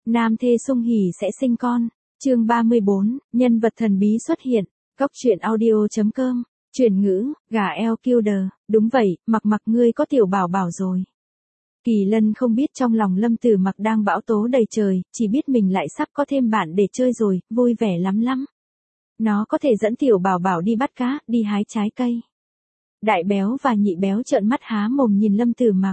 Nam thê sung hỉ sẽ sinh con. Chương 34, nhân vật thần bí xuất hiện. Góc truyện audio.com. Chuyển ngữ, gà eo killer. Đúng vậy, Mặc ngươi có tiểu bảo bảo rồi. Kỳ Lân không biết trong lòng Lâm Tử Mặc đang bão tố đầy trời, chỉ biết mình lại sắp có thêm bạn để chơi rồi, vui vẻ lắm lắm. Nó có thể dẫn tiểu bảo bảo đi bắt cá, đi hái trái cây. Đại béo và nhị béo trợn mắt há mồm nhìn Lâm Tử Mặc.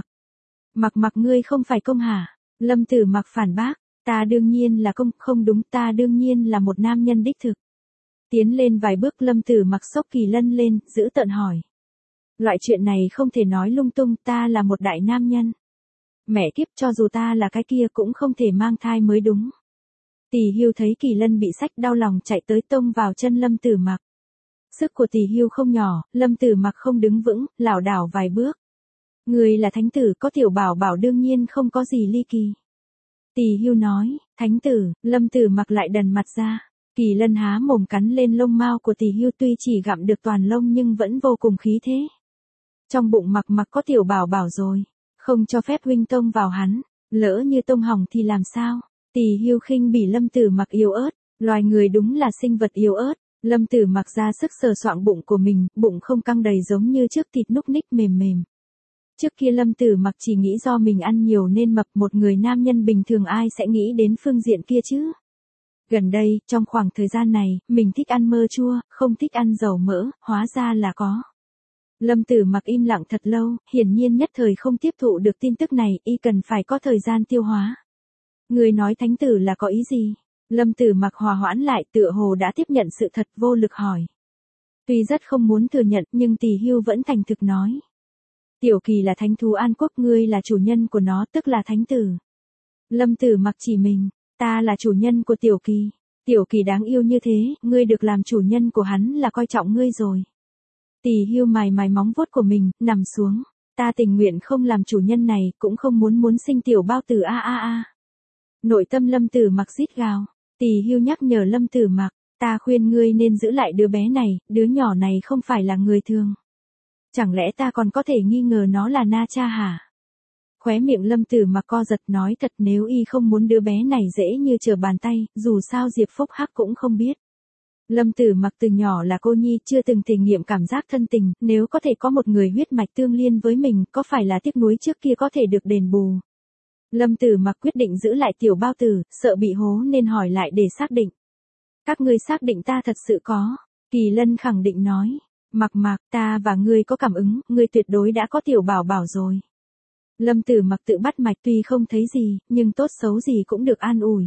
Mặc ngươi không phải công hả? Lâm Tử Mặc phản bác, ta đương nhiên là công, không đúng, ta đương nhiên là một nam nhân đích thực. Tiến lên vài bước Lâm Tử Mặc xốc Kỳ Lân lên, giữ tợn hỏi. Loại chuyện này không thể nói lung tung, ta là một đại nam nhân. Mẹ kiếp, cho dù ta là cái kia cũng không thể mang thai mới đúng. Tỳ Hưu thấy Kỳ Lân bị xách đau lòng chạy tới tông vào chân Lâm Tử Mặc. Sức của Tỳ Hưu không nhỏ, Lâm Tử Mặc không đứng vững, lảo đảo vài bước. Người là thánh tử, có tiểu bảo bảo đương nhiên không có gì ly kỳ. Tỳ Hưu nói, thánh tử. Lâm Tử Mặc lại đần mặt ra. Kỳ Lân há mồm cắn lên lông mao của Tỳ Hưu, tuy chỉ gặm được toàn lông nhưng vẫn vô cùng khí thế. Trong bụng Mặc có tiểu bảo bảo rồi, không cho phép huynh tông vào hắn, lỡ như tông hỏng thì làm sao? Tỳ Hưu khinh bỉ Lâm Tử Mặc yếu ớt, loài người đúng là sinh vật yếu ớt. Lâm Tử Mặc ra sức sờ soạng bụng của mình, bụng không căng đầy giống như trước, thịt núc ních mềm mềm. Trước kia Lâm Tử Mặc chỉ nghĩ do mình ăn nhiều nên mập, một người nam nhân bình thường ai sẽ nghĩ đến phương diện kia chứ? Gần đây, trong khoảng thời gian này, mình thích ăn mơ chua, không thích ăn dầu mỡ, hóa ra là có. Lâm Tử Mặc im lặng thật lâu, hiển nhiên nhất thời không tiếp thụ được tin tức này, y cần phải có thời gian tiêu hóa. Người nói thánh tử là có ý gì? Lâm Tử Mặc hòa hoãn lại, tựa hồ đã tiếp nhận sự thật, vô lực hỏi. Tuy rất không muốn thừa nhận nhưng Tỳ Hưu vẫn thành thực nói. Tiểu Kỳ là thánh thú An Quốc, ngươi là chủ nhân của nó, tức là thánh tử. Lâm Tử Mặc chỉ mình, ta là chủ nhân của Tiểu Kỳ. Tiểu Kỳ đáng yêu như thế, ngươi được làm chủ nhân của hắn là coi trọng ngươi rồi. Tỳ Hưu mài móng vuốt của mình, nằm xuống. Ta tình nguyện không làm chủ nhân này, cũng không muốn sinh tiểu bao tử a. Nội tâm Lâm Tử Mặc rít gào. Tỳ Hưu nhắc nhở Lâm Tử Mặc, ta khuyên ngươi nên giữ lại đứa bé này, đứa nhỏ này không phải là người thường. Chẳng lẽ ta còn có thể nghi ngờ nó là Na Cha hả? Khóe miệng Lâm Tử Mặc co giật, nói thật, nếu y không muốn đứa bé này dễ như trở bàn tay, dù sao Diệp Phúc Hắc cũng không biết. Lâm Tử Mặc từ nhỏ là cô nhi, chưa từng thể nghiệm cảm giác thân tình, nếu có thể có một người huyết mạch tương liên với mình, có phải là tiếc nuối trước kia có thể được đền bù. Lâm Tử Mặc quyết định giữ lại tiểu bao tử, sợ bị hố nên hỏi lại để xác định. Các ngươi xác định ta thật sự có? Kỳ Lân khẳng định nói. Mặc, ta và ngươi có cảm ứng, ngươi tuyệt đối đã có tiểu bảo bảo rồi. Lâm Tử Mặc tự bắt mạch, tuy không thấy gì, nhưng tốt xấu gì cũng được an ủi.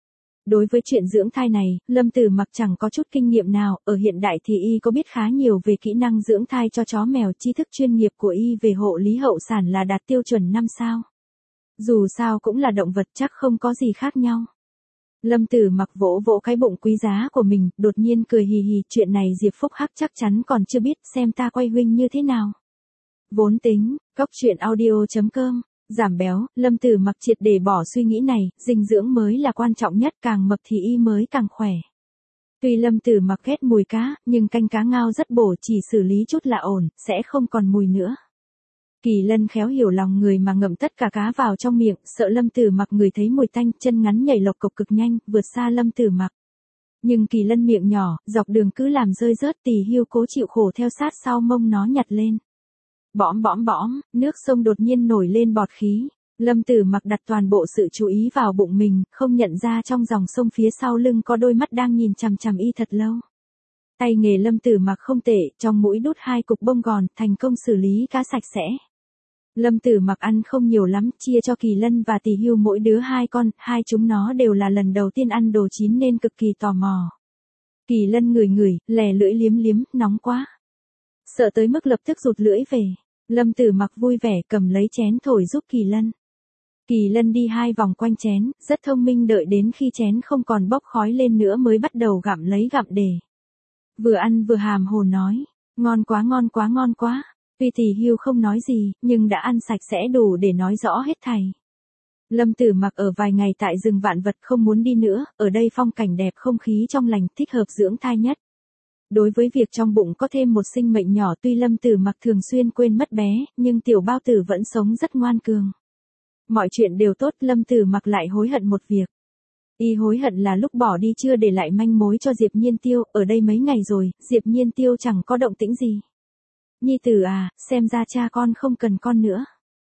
Đối với chuyện dưỡng thai này, Lâm Tử Mặc chẳng có chút kinh nghiệm nào, ở hiện đại thì y có biết khá nhiều về kỹ năng dưỡng thai cho chó mèo, tri thức chuyên nghiệp của y về hộ lý hậu sản là đạt tiêu chuẩn 5 sao. Dù sao cũng là động vật, chắc không có gì khác nhau. Lâm Tử Mặc vỗ cái bụng quý giá của mình, đột nhiên cười hì hì, chuyện này Diệp Phúc Hắc chắc chắn còn chưa biết, xem ta quay huynh như thế nào. Vốn tính, góc truyện audio.com. Giảm béo, Lâm Tử Mặc triệt để bỏ suy nghĩ này, dinh dưỡng mới là quan trọng nhất, càng mập thì y mới càng khỏe. Tuy Lâm Tử Mặc ghét mùi cá, nhưng canh cá ngao rất bổ, chỉ xử lý chút là ổn, sẽ không còn mùi nữa. Kỳ Lân khéo hiểu lòng người mà ngậm tất cả cá vào trong miệng, sợ Lâm Tử Mặc ngửi thấy mùi tanh, chân ngắn nhảy lộc cộc cực nhanh, vượt xa Lâm Tử Mặc. Nhưng Kỳ Lân miệng nhỏ, dọc đường cứ làm rơi rớt, Tỳ Hưu cố chịu khổ theo sát sau mông nó nhặt lên. Bõm, nước sông đột nhiên nổi lên bọt khí. Lâm Tử Mặc đặt toàn bộ sự chú ý vào bụng mình, không nhận ra trong dòng sông phía sau lưng có đôi mắt đang nhìn chằm chằm y thật lâu. Tay nghề Lâm Tử Mặc không tệ, trong mũi đút 2 cục bông gòn, thành công xử lý cá sạch sẽ. Lâm Tử Mặc ăn không nhiều lắm, chia cho Kỳ Lân và Tỳ Hưu mỗi đứa 2 con, hai chúng nó đều là lần đầu tiên ăn đồ chín nên cực kỳ tò mò. Kỳ Lân ngửi, lè lưỡi liếm, nóng quá. Sợ tới mức lập tức rụt lưỡi về. Lâm Tử Mặc vui vẻ cầm lấy chén thổi giúp Kỳ Lân. Kỳ Lân đi 2 vòng quanh chén, rất thông minh, đợi đến khi chén không còn bốc khói lên nữa mới bắt đầu gặm để. Vừa ăn vừa hàm hồ nói, ngon quá. Tuy Tỳ Hưu không nói gì, nhưng đã ăn sạch sẽ đủ để nói rõ hết thảy. Lâm Tử Mặc ở vài ngày tại rừng vạn vật, không muốn đi nữa, ở đây phong cảnh đẹp, không khí trong lành, thích hợp dưỡng thai nhất. Đối với việc trong bụng có thêm một sinh mệnh nhỏ, tuy Lâm Tử Mặc thường xuyên quên mất bé, nhưng tiểu bao tử vẫn sống rất ngoan cường. Mọi chuyện đều tốt, Lâm Tử Mặc lại hối hận một việc. Y hối hận là lúc bỏ đi chưa để lại manh mối cho Diệp Nhiên Tiêu, ở đây mấy ngày rồi, Diệp Nhiên Tiêu chẳng có động tĩnh gì. Nhi tử à, xem ra cha con không cần con nữa.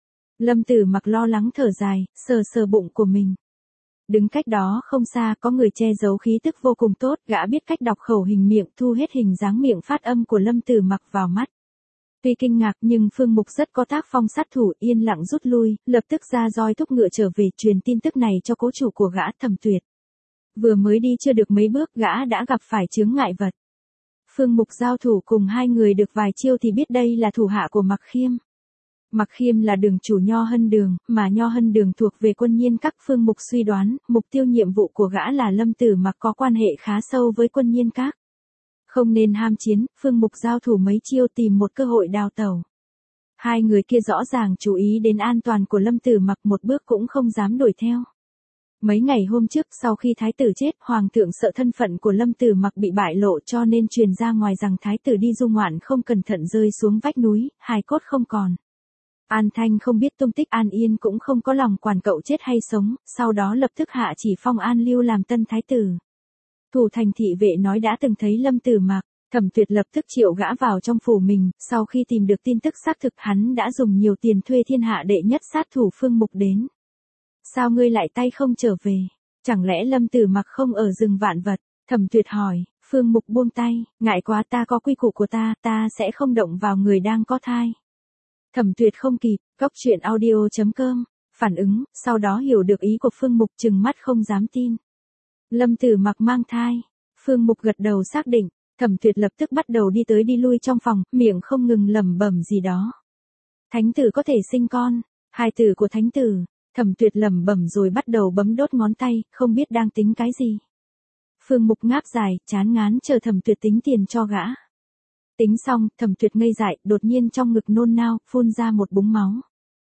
Lâm Tử Mặc lo lắng thở dài, sờ sờ bụng của mình. Đứng cách đó không xa có người che giấu khí tức vô cùng tốt, gã biết cách đọc khẩu hình miệng, thu hết hình dáng miệng phát âm của Lâm Tử Mặc vào mắt. Tuy kinh ngạc nhưng Phương Mục rất có tác phong sát thủ, yên lặng rút lui, lập tức ra roi thúc ngựa trở về truyền tin tức này cho cố chủ của gã Thẩm Tuyệt. Vừa mới đi chưa được mấy bước gã đã gặp phải chướng ngại vật. Phương Mục giao thủ cùng hai người được vài chiêu thì biết đây là thủ hạ của Mặc Khiêm. Mặc Khiêm là đường chủ Nho Hân Đường, mà Nho Hân Đường thuộc về Quân Nhiên Các. Phương Mục suy đoán, mục tiêu nhiệm vụ của gã là Lâm Tử Mặc có quan hệ khá sâu với Quân Nhiên Các. Không nên ham chiến, Phương Mục giao thủ mấy chiêu tìm một cơ hội đào tẩu. Hai người kia rõ ràng chú ý đến an toàn của Lâm Tử Mặc, một bước cũng không dám đuổi theo. Mấy ngày hôm trước sau khi thái tử chết, hoàng thượng sợ thân phận của Lâm Tử Mặc bị bại lộ cho nên truyền ra ngoài rằng thái tử đi du ngoạn không cẩn thận rơi xuống vách núi, hài cốt không còn. An Thanh không biết tung tích, An Yên cũng không có lòng quản cậu chết hay sống, sau đó lập tức hạ chỉ phong An Lưu làm tân thái tử. Thủ thành thị vệ nói đã từng thấy Lâm Tử Mặc. Thẩm Tuyệt lập tức triệu gã vào trong phủ mình, sau khi tìm được tin tức xác thực hắn đã dùng nhiều tiền thuê thiên hạ đệ nhất sát thủ Phương Mục đến. Sao ngươi lại tay không trở về? Chẳng lẽ Lâm Tử Mặc không ở rừng Vạn Vật? Thẩm Tuyệt hỏi. Phương Mục buông tay, ngại quá, ta có quy củ của ta sẽ không động vào người đang có thai. Thẩm Tuyệt không kịp, coctruyện.audio.com, phản ứng, sau đó hiểu được ý của Phương Mục, trừng mắt không dám tin. Lâm Tử Mặc mang thai. Phương Mục gật đầu xác định. Thẩm Tuyệt lập tức bắt đầu đi tới đi lui trong phòng, miệng không ngừng lẩm bẩm gì đó. Thánh tử có thể sinh con, hài tử của thánh tử. Thẩm Tuyệt lẩm bẩm rồi bắt đầu bấm đốt ngón tay, không biết đang tính cái gì. Phương Mục ngáp dài, chán ngán chờ Thẩm Tuyệt tính tiền cho gã. Tính xong, Thẩm Tuyệt ngây dại, đột nhiên trong ngực nôn nao, phun ra một búng máu.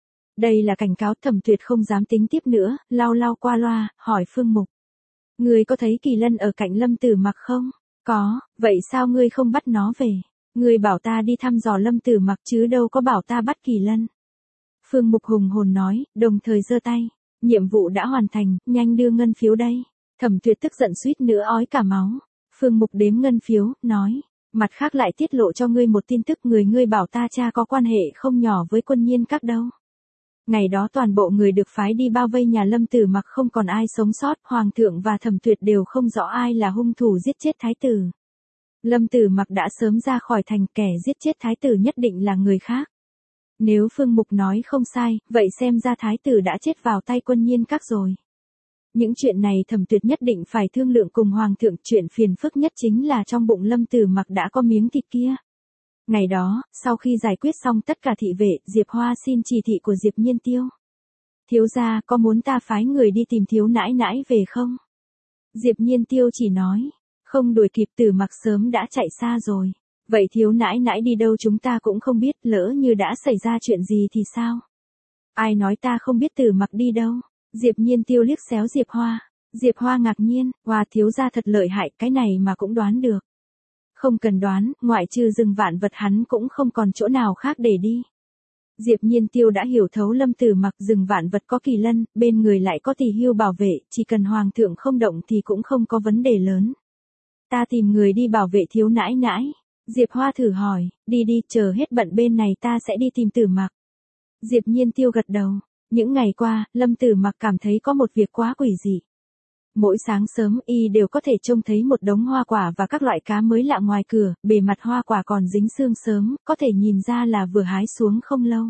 Đây là cảnh cáo. Thẩm Tuyệt không dám tính tiếp nữa, lau qua loa, hỏi Phương Mục. Ngươi có thấy Kỳ Lân ở cạnh Lâm Tử Mặc không? Có, vậy sao ngươi không bắt nó về? Ngươi bảo ta đi thăm dò Lâm Tử Mặc chứ đâu có bảo ta bắt Kỳ Lân. Phương Mục hùng hồn nói, đồng thời giơ tay. Nhiệm vụ đã hoàn thành, nhanh đưa ngân phiếu đây. Thẩm Tuyệt tức giận suýt nữa ói cả máu. Phương Mục đếm ngân phiếu, nói. Mặt khác lại tiết lộ cho ngươi một tin tức, ngươi bảo ta cha có quan hệ không nhỏ với Quân Nhiên Các đâu. Ngày đó toàn bộ người được phái đi bao vây nhà Lâm Tử Mặc không còn ai sống sót, Hoàng thượng và Thẩm Tuyệt đều không rõ ai là hung thủ giết chết thái tử. Lâm Tử Mặc đã sớm ra khỏi thành, kẻ giết chết thái tử nhất định là người khác. Nếu Phương Mục nói không sai, vậy xem ra thái tử đã chết vào tay Quân Nhiên Các rồi. Những chuyện này Thẩm Tuyệt nhất định phải thương lượng cùng Hoàng thượng, chuyện phiền phức nhất chính là trong bụng Lâm Tử Mặc đã có miếng thịt kia. Ngày đó, sau khi giải quyết xong tất cả thị vệ, Diệp Hoa xin chỉ thị của Diệp Nhiên Tiêu. Thiếu gia có muốn ta phái người đi tìm thiếu nãi nãi về không? Diệp Nhiên Tiêu chỉ nói, không đuổi kịp, Tử Mặc sớm đã chạy xa rồi. Vậy thiếu nãi nãi đi đâu chúng ta cũng không biết, lỡ như đã xảy ra chuyện gì thì sao? Ai nói ta không biết Tử Mặc đi đâu? Diệp Nhiên Tiêu liếc xéo Diệp Hoa. Diệp Hoa ngạc nhiên, wow, thiếu gia thật lợi hại, cái này mà cũng đoán được. Không cần đoán, ngoại trừ rừng Vạn Vật hắn cũng không còn chỗ nào khác để đi. Diệp Nhiên Tiêu đã hiểu thấu Lâm Tử Mặc, rừng Vạn Vật có Kỳ Lân, bên người lại có Tỷ Hưu bảo vệ, chỉ cần Hoàng thượng không động thì cũng không có vấn đề lớn. Ta tìm người đi bảo vệ thiếu nãi nãi. Diệp Hoa thử hỏi, đi đi, chờ hết bận bên này ta sẽ đi tìm Tử Mặc. Diệp Nhiên Tiêu gật đầu. Những ngày qua, Lâm Tử Mặc cảm thấy có một việc quá quỷ dị. Mỗi sáng sớm y đều có thể trông thấy một đống hoa quả và các loại cá mới lạ ngoài cửa, bề mặt hoa quả còn dính sương sớm, có thể nhìn ra là vừa hái xuống không lâu.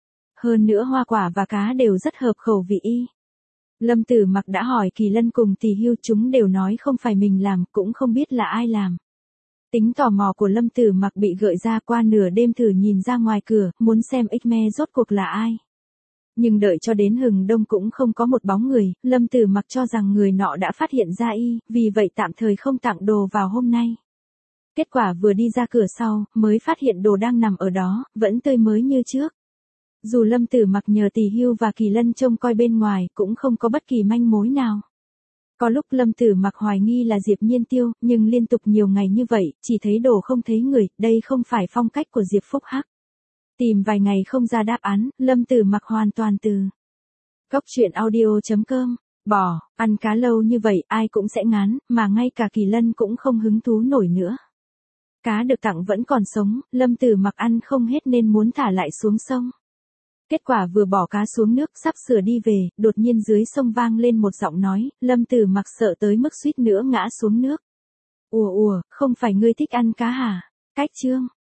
Hơn nữa hoa quả và cá đều rất hợp khẩu vị y. Lâm Tử Mặc đã hỏi Kỳ Lân cùng Tỷ Hưu, chúng đều nói không phải mình làm, cũng không biết là ai làm. Tính tò mò của Lâm Tử Mặc bị gợi ra, qua nửa đêm thử nhìn ra ngoài cửa, muốn xem X-me rốt cuộc là ai. Nhưng đợi cho đến hừng đông cũng không có một bóng người, Lâm Tử Mặc cho rằng người nọ đã phát hiện ra y, vì vậy tạm thời không tặng đồ vào hôm nay. Kết quả vừa đi ra cửa sau, mới phát hiện đồ đang nằm ở đó, vẫn tươi mới như trước. Dù Lâm Tử Mặc nhờ Tỷ Hưu và Kỳ Lân trông coi bên ngoài, cũng không có bất kỳ manh mối nào. Có lúc Lâm Tử Mặc hoài nghi là Diệp Nhiên Tiêu, nhưng liên tục nhiều ngày như vậy, chỉ thấy đồ không thấy người, đây không phải phong cách của Diệp Phúc Hắc. Tìm vài ngày không ra đáp án, Lâm Tử Mặc hoàn toàn từ. Coctruyện.audio.com Bỏ, ăn cá lâu như vậy ai cũng sẽ ngán, mà ngay cả Kỳ Lân cũng không hứng thú nổi nữa. Cá được tặng vẫn còn sống, Lâm Tử Mặc ăn không hết nên muốn thả lại xuống sông. Kết quả vừa bỏ cá xuống nước sắp sửa đi về, đột nhiên dưới sông vang lên một giọng nói, Lâm Tử Mặc sợ tới mức suýt nữa ngã xuống nước. Ùa, không phải ngươi thích ăn cá hả? Cách chương.